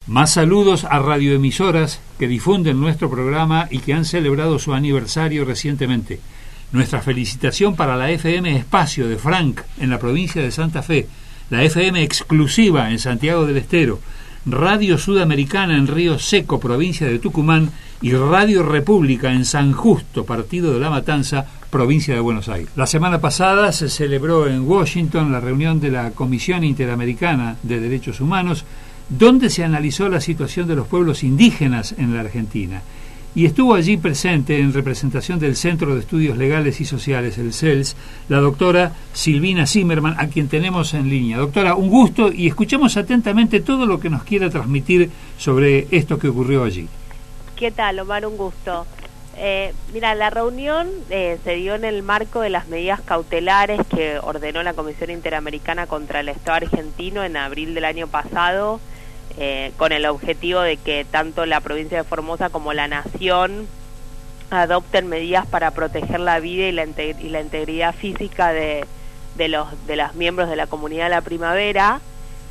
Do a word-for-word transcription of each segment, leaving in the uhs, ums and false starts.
Más saludos a radioemisoras que difunden nuestro programa y que han celebrado su aniversario recientemente. Nuestra felicitación para la F M Espacio de Frank, en la provincia de Santa Fe, la F M Exclusiva en Santiago del Estero, Radio Sudamericana en Río Seco, provincia de Tucumán, y Radio República en San Justo, partido de La Matanza, provincia de Buenos Aires. La semana pasada se celebró en Washington la reunión de la Comisión Interamericana de Derechos Humanos, donde se analizó la situación de los pueblos indígenas en la Argentina. Y estuvo allí presente, en representación del Centro de Estudios Legales y Sociales, el C E L S, la doctora Silvina Zimmerman, a quien tenemos en línea. Doctora, un gusto, y escuchemos atentamente todo lo que nos quiera transmitir sobre esto que ocurrió allí. ¿Qué tal, Omar? Un gusto. Eh, mira, la reunión eh, se dio en el marco de las medidas cautelares que ordenó la Comisión Interamericana contra el Estado argentino en abril del año pasado, Eh, con el objetivo de que tanto la provincia de Formosa como la nación adopten medidas para proteger la vida y la, y la integridad física de, de los de los miembros de la comunidad de la Primavera,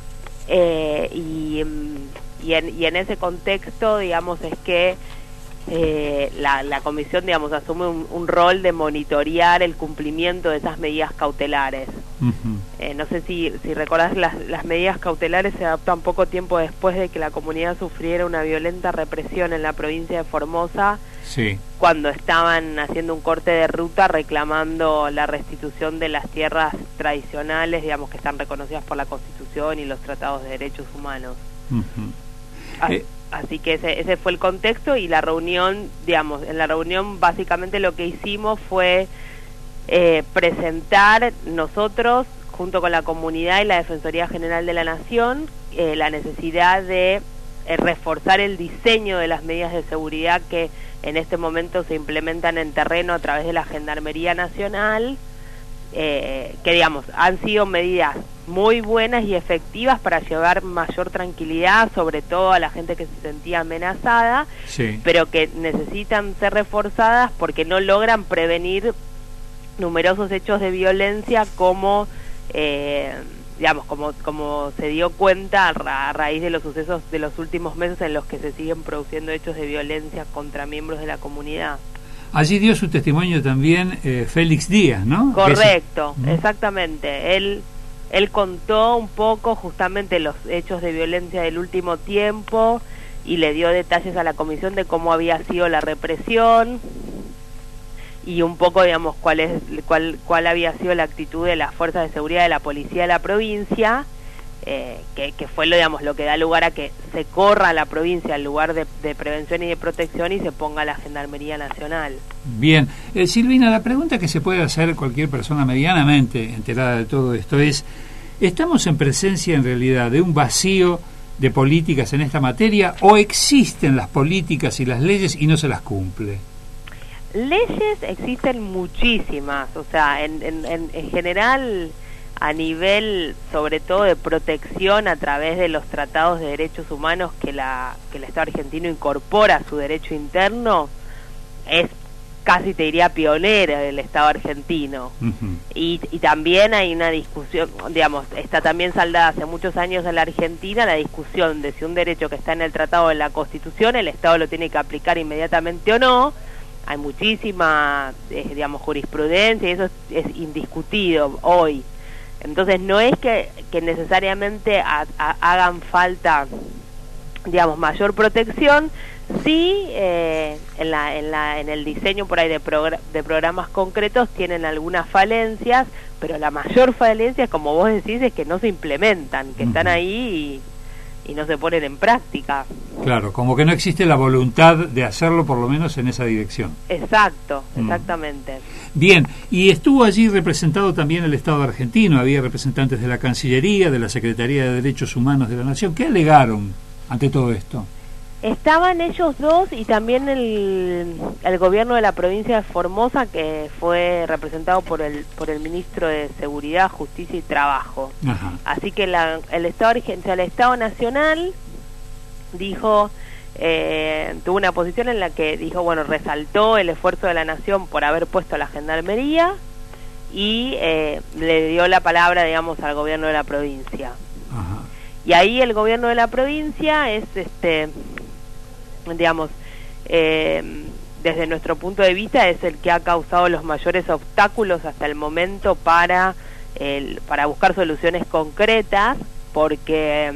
eh, y, y, en, y en ese contexto, digamos, es que eh, la, la comisión, digamos, asume un, un rol de monitorear el cumplimiento de esas medidas cautelares. Uh-huh. Eh, no sé si, si recordás, las, las medidas cautelares se adoptan poco tiempo después de que la comunidad sufriera una violenta represión en la provincia de Formosa, sí, cuando estaban haciendo un corte de ruta reclamando la restitución de las tierras tradicionales, digamos, que están reconocidas por la Constitución y los tratados de derechos humanos. Uh-huh. Así, eh. así que ese, ese fue el contexto, y la reunión, digamos, en la reunión básicamente lo que hicimos fue eh, presentar nosotros, junto con la comunidad y la Defensoría General de la Nación, eh, la necesidad de eh, reforzar el diseño de las medidas de seguridad que en este momento se implementan en terreno a través de la Gendarmería Nacional, eh, que, digamos, han sido medidas muy buenas y efectivas para llevar mayor tranquilidad, sobre todo a la gente que se sentía amenazada, sí, pero que necesitan ser reforzadas porque no logran prevenir numerosos hechos de violencia como... Eh, digamos, como como se dio cuenta a, ra a raíz de los sucesos de los últimos meses en los que se siguen produciendo hechos de violencia contra miembros de la comunidad. Allí dio su testimonio también eh, Félix Díaz, ¿no? Correcto, ¿no? Exactamente. Él él contó un poco justamente los hechos de violencia del último tiempo y le dio detalles a la comisión de cómo había sido la represión y un poco, digamos, cuál es cuál cuál había sido la actitud de las fuerzas de seguridad de la policía de la provincia, eh, que, que fue lo, digamos, lo que da lugar a que se corra a la provincia en lugar de, de prevención y de protección y se ponga la Gendarmería Nacional. Bien, eh, Silvina, la pregunta que se puede hacer cualquier persona medianamente enterada de todo esto es: ¿estamos en presencia en realidad de un vacío de políticas en esta materia, o existen las políticas y las leyes y no se las cumple? Leyes existen muchísimas, o sea, en, en, en, en general, a nivel sobre todo de protección a través de los tratados de derechos humanos que la que el Estado argentino incorpora a su derecho interno, es casi, te diría, pionera del Estado argentino. Uh-huh. y, y también hay una discusión, digamos, está también saldada hace muchos años en la Argentina la discusión de si un derecho que está en el tratado de la Constitución el Estado lo tiene que aplicar inmediatamente o no. Hay muchísima, eh, digamos, jurisprudencia y eso es, es indiscutido hoy. Entonces no es que, que necesariamente a, a, hagan falta, digamos, mayor protección, sí, eh, en, la, en, la, en el diseño por ahí de, progr de programas concretos tienen algunas falencias, pero la mayor falencia, como vos decís, es que no se implementan, que están ahí y, y no se ponen en práctica. Claro, como que no existe la voluntad de hacerlo, por lo menos en esa dirección. Exacto, exactamente. Mm. Bien, y estuvo allí representado también el Estado argentino, había representantes de la Cancillería, de la Secretaría de Derechos Humanos de la Nación. ¿Qué alegaron ante todo esto? Estaban ellos dos y también el, el gobierno de la provincia de Formosa, que fue representado por el por el ministro de Seguridad, Justicia y Trabajo. Ajá. Así que la, el Estado argentino, el Estado Nacional dijo, eh, tuvo una posición en la que dijo, bueno, resaltó el esfuerzo de la nación por haber puesto a la Gendarmería y eh, le dio la palabra, digamos, al gobierno de la provincia. Ajá. Y ahí el gobierno de la provincia es, este, digamos, eh, desde nuestro punto de vista, es el que ha causado los mayores obstáculos hasta el momento para, el, para buscar soluciones concretas, porque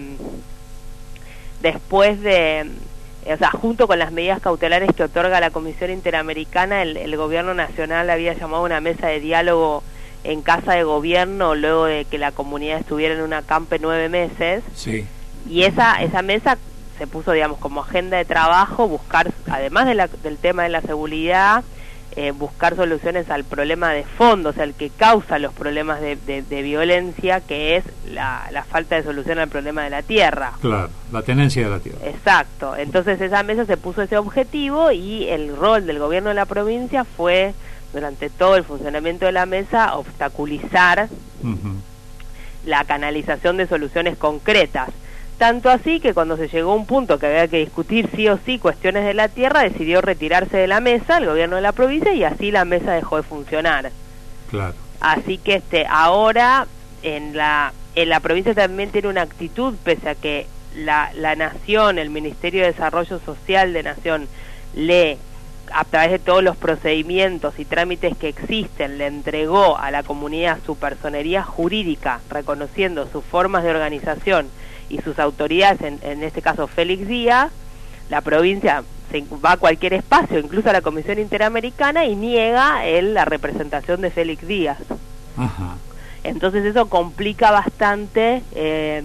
después de, o sea, junto con las medidas cautelares que otorga la Comisión Interamericana, el, el gobierno nacional había llamado a una mesa de diálogo en Casa de Gobierno luego de que la comunidad estuviera en un acampe nueve meses. Sí. Y esa esa mesa se puso, digamos, como agenda de trabajo, buscar, además de la, del tema de la seguridad, eh, buscar soluciones al problema de fondo, o sea, el que causa los problemas de, de, de violencia, que es la, la falta de solución al problema de la tierra. Claro, la tenencia de la tierra. Exacto. Entonces esa mesa se puso ese objetivo y el rol del gobierno de la provincia fue, durante todo el funcionamiento de la mesa, obstaculizar uh-huh. la canalización de soluciones concretas. Tanto así que cuando se llegó a un punto que había que discutir sí o sí cuestiones de la tierra, decidió retirarse de la mesa el gobierno de la provincia y así la mesa dejó de funcionar. Claro. Así que este ahora en la en la provincia también tiene una actitud, pese a que la, la Nación, el Ministerio de Desarrollo Social de Nación, le, a través de todos los procedimientos y trámites que existen, le entregó a la comunidad su personería jurídica, reconociendo sus formas de organización y sus autoridades, en, en este caso Félix Díaz. La provincia se va a cualquier espacio, incluso a la Comisión Interamericana, y niega él la representación de Félix Díaz. Ajá. Entonces eso complica bastante eh,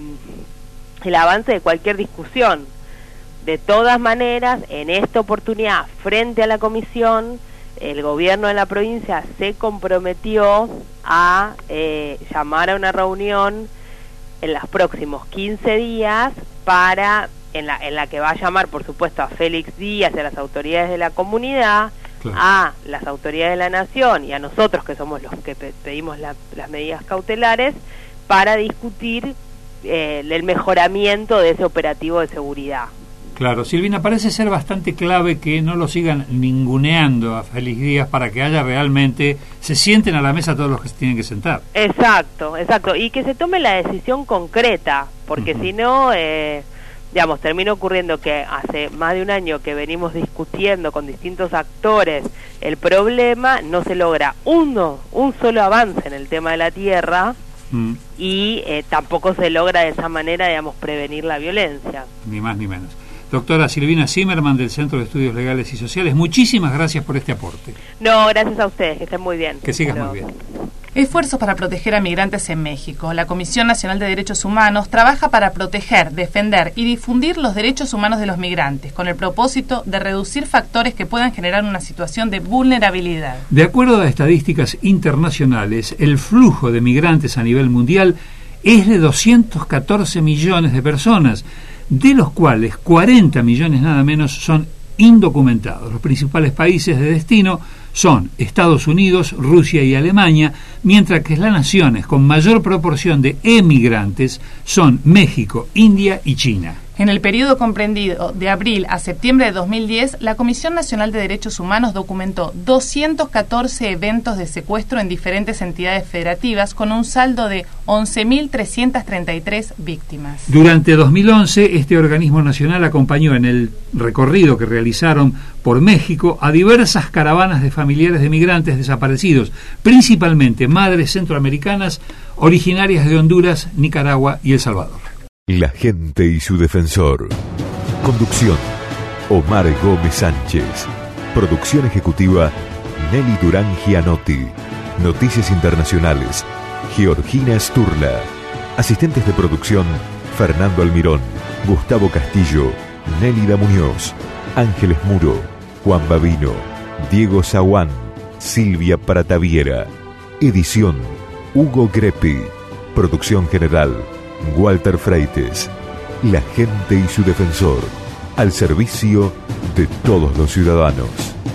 el avance de cualquier discusión. De todas maneras, en esta oportunidad, frente a la comisión, el gobierno de la provincia se comprometió a eh, llamar a una reunión en los próximos quince días para, en la, en la que va a llamar, por supuesto, a Félix Díaz y a las autoridades de la comunidad, claro, a las autoridades de la Nación y a nosotros, que somos los que pe- pedimos la, las medidas cautelares, para discutir eh, el mejoramiento de ese operativo de seguridad. Claro, Silvina, parece ser bastante clave que no lo sigan ninguneando a Félix Díaz para que haya realmente, se sienten a la mesa todos los que se tienen que sentar. Exacto, exacto, y que se tome la decisión concreta, porque uh-huh. si no, eh, digamos, termina ocurriendo que hace más de un año que venimos discutiendo con distintos actores el problema, no se logra uno, un solo avance en el tema de la tierra, uh-huh. y eh, tampoco se logra de esa manera, digamos, prevenir la violencia. Ni más ni menos. Doctora Silvina Zimmerman, del Centro de Estudios Legales y Sociales, muchísimas gracias por este aporte. No, gracias a ustedes, que estén muy bien. Que sigas Pero... muy bien. Esfuerzos para proteger a migrantes en México. La Comisión Nacional de Derechos Humanos trabaja para proteger, defender y difundir los derechos humanos de los migrantes, con el propósito de reducir factores que puedan generar una situación de vulnerabilidad. De acuerdo a estadísticas internacionales, el flujo de migrantes a nivel mundial es de doscientos catorce millones de personas, de los cuales cuarenta millones nada menos son indocumentados. Los principales países de destino son Estados Unidos, Rusia y Alemania, mientras que las naciones con mayor proporción de emigrantes son México, India y China. En el periodo comprendido de abril a septiembre de dos mil diez, la Comisión Nacional de Derechos Humanos documentó doscientos catorce eventos de secuestro en diferentes entidades federativas, con un saldo de once mil trescientas treinta y tres víctimas. Durante dos mil once, este organismo nacional acompañó en el recorrido que realizaron por México a diversas caravanas de familiares de migrantes desaparecidos, principalmente madres centroamericanas originarias de Honduras, Nicaragua y El Salvador. La gente y su defensor. Conducción: Omar Gómez Sánchez. Producción ejecutiva: Nelly Durán Gianotti. Noticias internacionales: Georgina Sturla. Asistentes de producción: Fernando Almirón, Gustavo Castillo, Nélida Muñoz, Ángeles Muro, Juan Babino, Diego Zaguán, Silvia Parataviera. Edición: Hugo Greppi. Producción general: Walter Freites. La gente y su defensor, al servicio de todos los ciudadanos.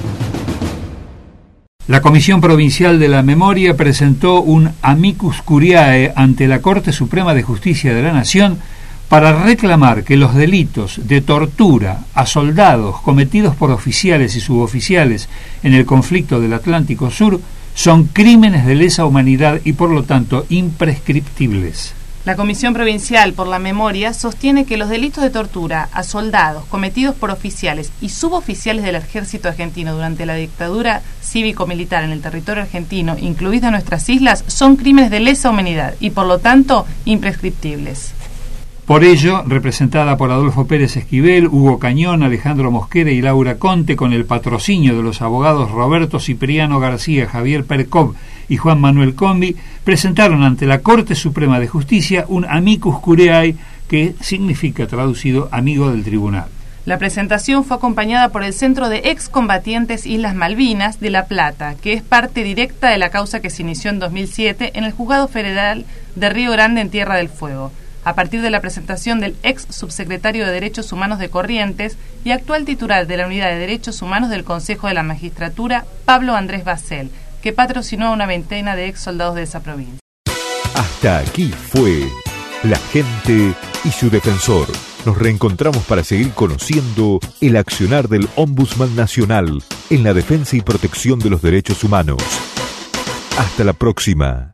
La Comisión Provincial de la Memoria presentó un amicus curiae ante la Corte Suprema de Justicia de la Nación para reclamar que los delitos de tortura a soldados cometidos por oficiales y suboficiales en el conflicto del Atlántico Sur son crímenes de lesa humanidad y por lo tanto imprescriptibles. La Comisión Provincial por la Memoria sostiene que los delitos de tortura a soldados cometidos por oficiales y suboficiales del ejército argentino durante la dictadura cívico-militar en el territorio argentino, incluidas nuestras islas, son crímenes de lesa humanidad y, por lo tanto, imprescriptibles. Por ello, representada por Adolfo Pérez Esquivel, Hugo Cañón, Alejandro Mosquera y Laura Conte, con el patrocinio de los abogados Roberto Cipriano García, Javier Perkov y Juan Manuel Combi, presentaron ante la Corte Suprema de Justicia un amicus curiae, que significa, traducido, amigo del tribunal. La presentación fue acompañada por el Centro de Excombatientes Islas Malvinas de La Plata, que es parte directa de la causa que se inició en dos mil siete en el Juzgado Federal de Río Grande en Tierra del Fuego, a partir de la presentación del ex subsecretario de Derechos Humanos de Corrientes y actual titular de la Unidad de Derechos Humanos del Consejo de la Magistratura, Pablo Andrés Bacel, que patrocinó a una veintena de ex soldados de esa provincia. Hasta aquí fue La Gente y su Defensor. Nos reencontramos para seguir conociendo el accionar del Ombudsman Nacional en la defensa y protección de los derechos humanos. Hasta la próxima.